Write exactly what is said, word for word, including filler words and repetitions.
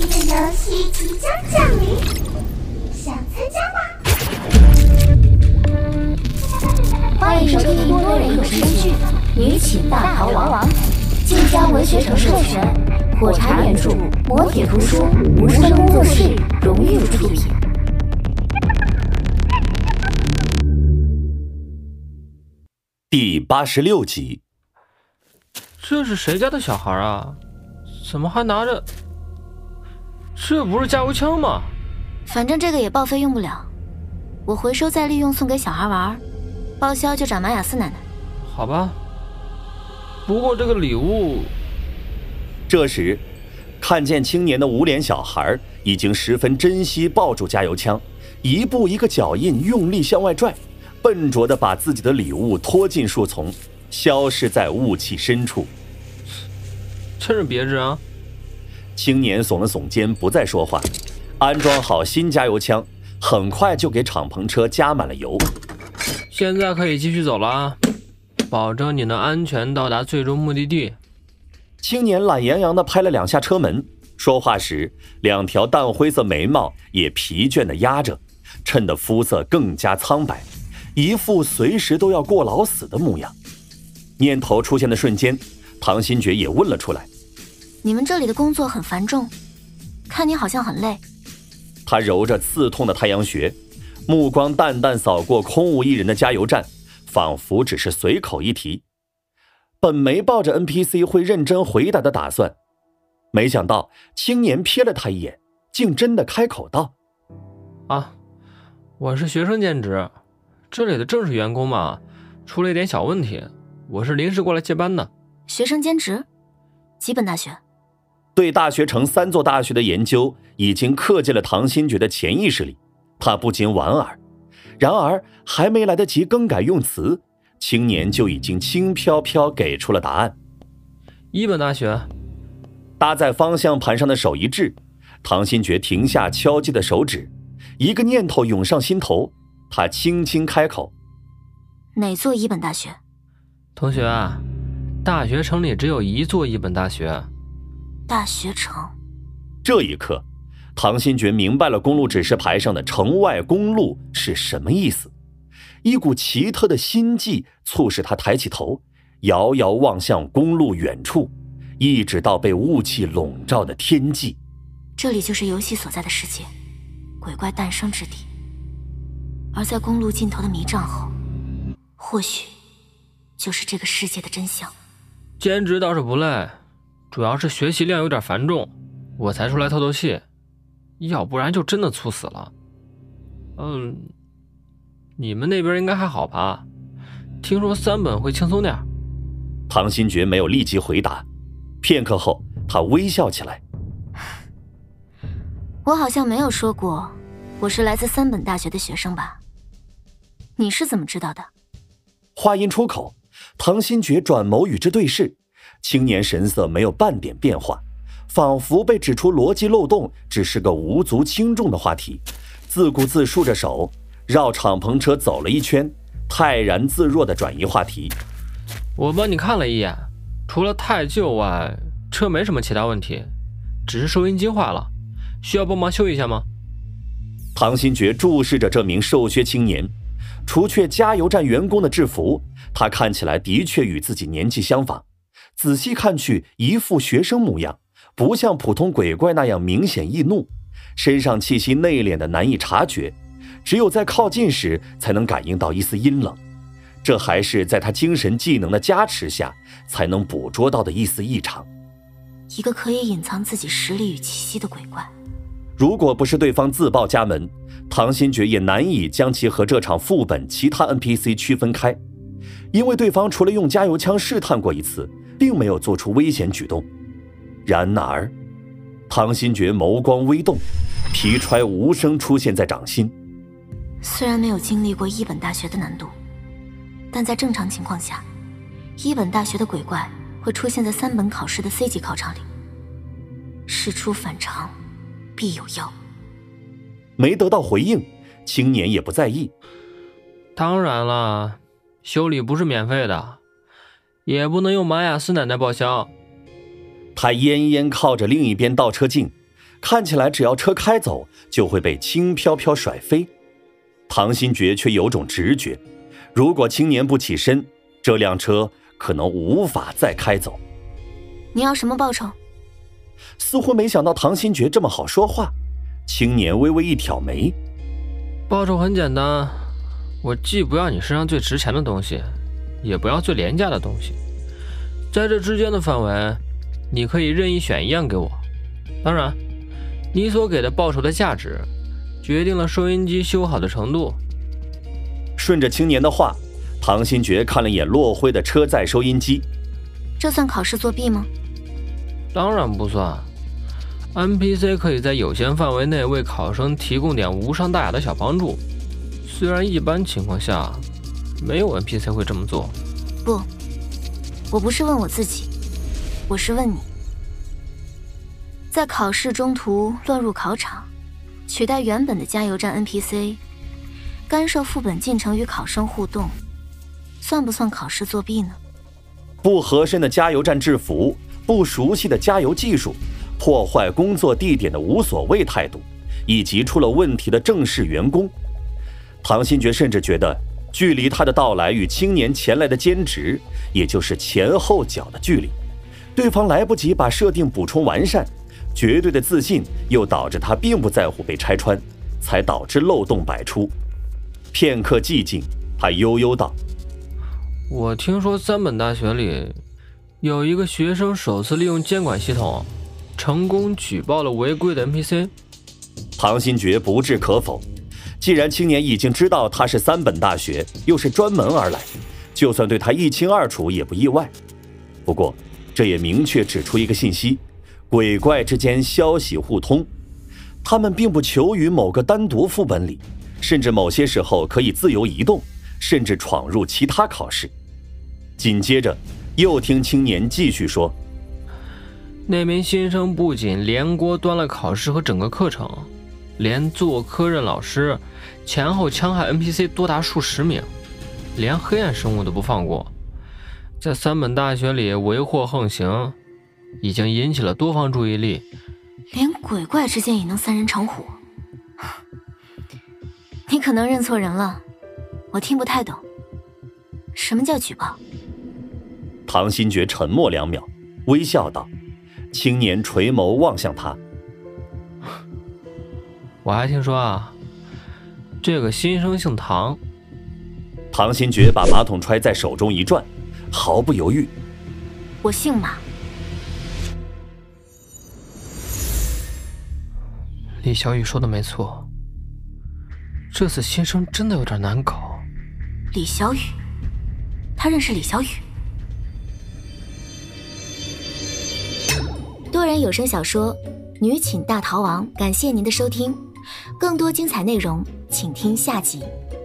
的游戏即将降临，想参加吗？ 欢迎收听多人有声剧《女寝大逃亡》，晋江文学城授权，火柴原著，磨铁图书，无声工作室荣誉出品。 第八十六集。 这是谁家的小孩啊？怎么还拿着？这不是加油枪吗？ 反正这个也报废用不了，我回收再利用送给小孩玩，报销就找玛雅斯奶奶。 好吧。不过这个礼物…… 这时，看见青年的无脸小孩已经十分珍惜抱住加油枪，一步一个脚印用力向外拽，笨拙地把自己的礼物拖进树丛，消失在雾气深处。 趁着别致啊！ 青年耸了耸肩，不再说话，安装好新加油枪，很快就给敞篷车加满了油。 现在可以继续走了，保证你能安全到达最终目的地。 青年懒洋洋地拍了两下车门，说话时两条淡灰色眉毛也疲倦地压着，衬得肤色更加苍白，一副随时都要过劳死的模样。念头出现的瞬间，唐新觉也问了出来： 你们这里的工作很繁重，看你好像很累。 他揉着刺痛的太阳穴，目光淡淡扫过空无一人的加油站，仿佛只是随口一提，本没抱着 N P C 会认真回答的打算，没想到青年瞥了他一眼，竟真的开口道： 啊，我是学生兼职，这里的正式员工嘛，出了一点小问题，我是临时过来接班的。 学生兼职？几本大学？ 对大学城三座大学的研究已经刻进了唐新觉的潜意识里，他不禁莞尔。然而还没来得及更改用词，青年就已经轻飘飘给出了答案： 一本大学。 搭在方向盘上的手一滞，唐新觉停下敲击的手指，一个念头涌上心头，他轻轻开口： 哪座一本大学？ 同学，大学城里只有一座一本大学。 大学城。 这一刻，唐新觉明白了公路指示牌上的城外公路是什么意思。一股奇特的心悸促使他抬起头，遥遥望向公路远处，一直到被雾气笼罩的天际。 这里就是游戏所在的世界，鬼怪诞生之地。而在公路尽头的迷障后，或许就是这个世界的真相。 兼职倒是不累，主要是学习量有点繁重，我才出来透透气，要不然就真的猝死了。嗯，你们那边应该还好吧？听说三本会轻松点。 唐新觉没有立即回答，片刻后他微笑起来。 我好像没有说过我是来自三本大学的学生吧？你是怎么知道的？ 话音出口，唐新觉转眸与之对视，青年神色没有半点变化，仿佛被指出逻辑漏洞只是个无足轻重的话题，自顾自竖着手绕敞篷车走了一圈，泰然自若地转移话题。 我帮你看了一眼，除了太旧外，车没什么其他问题，只是收音机坏了，需要帮忙修一下吗？ 唐新觉注视着这名瘦削青年，除却加油站员工的制服，他看起来的确与自己年纪相仿，仔细看去一副学生模样，不像普通鬼怪那样明显易怒，身上气息内敛的难以察觉，只有在靠近时才能感应到一丝阴冷，这还是在他精神技能的加持下才能捕捉到的一丝异常。 一个可以隐藏自己实力与气息的鬼怪， 如果不是对方自报家门，唐新觉也难以将其和这场副本其他 N P C 区分开，因为对方除了用加油枪试探过一次，并没有做出危险举动。然而唐新觉眸光微动，皮揣无声出现在掌心。 虽然没有经历过一本大学的难度，但在正常情况下，一本大学的鬼怪会出现在三本考试的 C 级考场里。事出反常必有妖。 没得到回应，青年也不在意。 当然了，修理不是免费的，也不能用玛雅斯奶奶报销。 他奄奄靠着另一边倒车镜， 看起来只要车开走就会被轻飘飘甩飞。唐新觉却有种直觉，如果青年不起身，这辆车可能无法再开走。 你要什么报酬？ 似乎没想到唐新觉这么好说话，青年微微一挑眉。 报酬很简单，我既不要你身上最值钱的东西，也不要最廉价的东西，在这之间的范围，你可以任意选一样给我。当然，你所给的报酬的价值决定了收音机修好的程度。 顺着青年的话，唐新觉看了眼落灰的车载收音机。 这算考试作弊吗？ 当然不算。N P C 可以在有限范围内为考生提供点无伤大雅的小帮助，虽然一般情况下没有 N P C 会这么做。 不，我不是问我自己，我是问你。在考试中途乱入考场，取代原本的加油站 N P C， 干涉副本进程与考生互动，算不算考试作弊呢？ 不合身的加油站制服，不熟悉的加油技术，破坏工作地点的无所谓态度，以及出了问题的正式员工。唐新觉甚至觉得，距离他的到来与青年前来的间值，也就是前后脚的距离，对方来不及把设定补充完善，绝对的自信又导致他并不在乎被拆穿，才导致漏洞百出。片刻寂静，他悠悠道： 我听说三本大学里有一个学生首次利用监管系统成功举报了违规的 N P C。 唐新觉不置可否，既然青年已经知道他是三本大学，又是专门而来，就算对他一清二楚也不意外。不过这也明确指出一个信息，鬼怪之间消息互通，他们并不囚于某个单独副本里，甚至某些时候可以自由移动，甚至闯入其他考试。紧接着又听青年继续说， 那名新生不仅连锅端了考试和整个课程，连做科任老师，前后戕害 N P C 多达数十名，连黑暗生物都不放过。在三本大学里为祸横行，已经引起了多方注意力。 连鬼怪之间也能三人成虎？你可能认错人了，我听不太懂。什么叫举报？ 唐新觉沉默两秒，微笑道。青年垂眸望向他， 我还听说啊，这个新生姓唐。 唐新觉把马桶揣在手中一转，毫不犹豫， 我姓马。 李小雨说的没错，这次新生真的有点难搞。 李小雨？他认识李小雨？多人有声小说《女寝大逃亡》，感谢您的收听，更多精彩内容请听下集。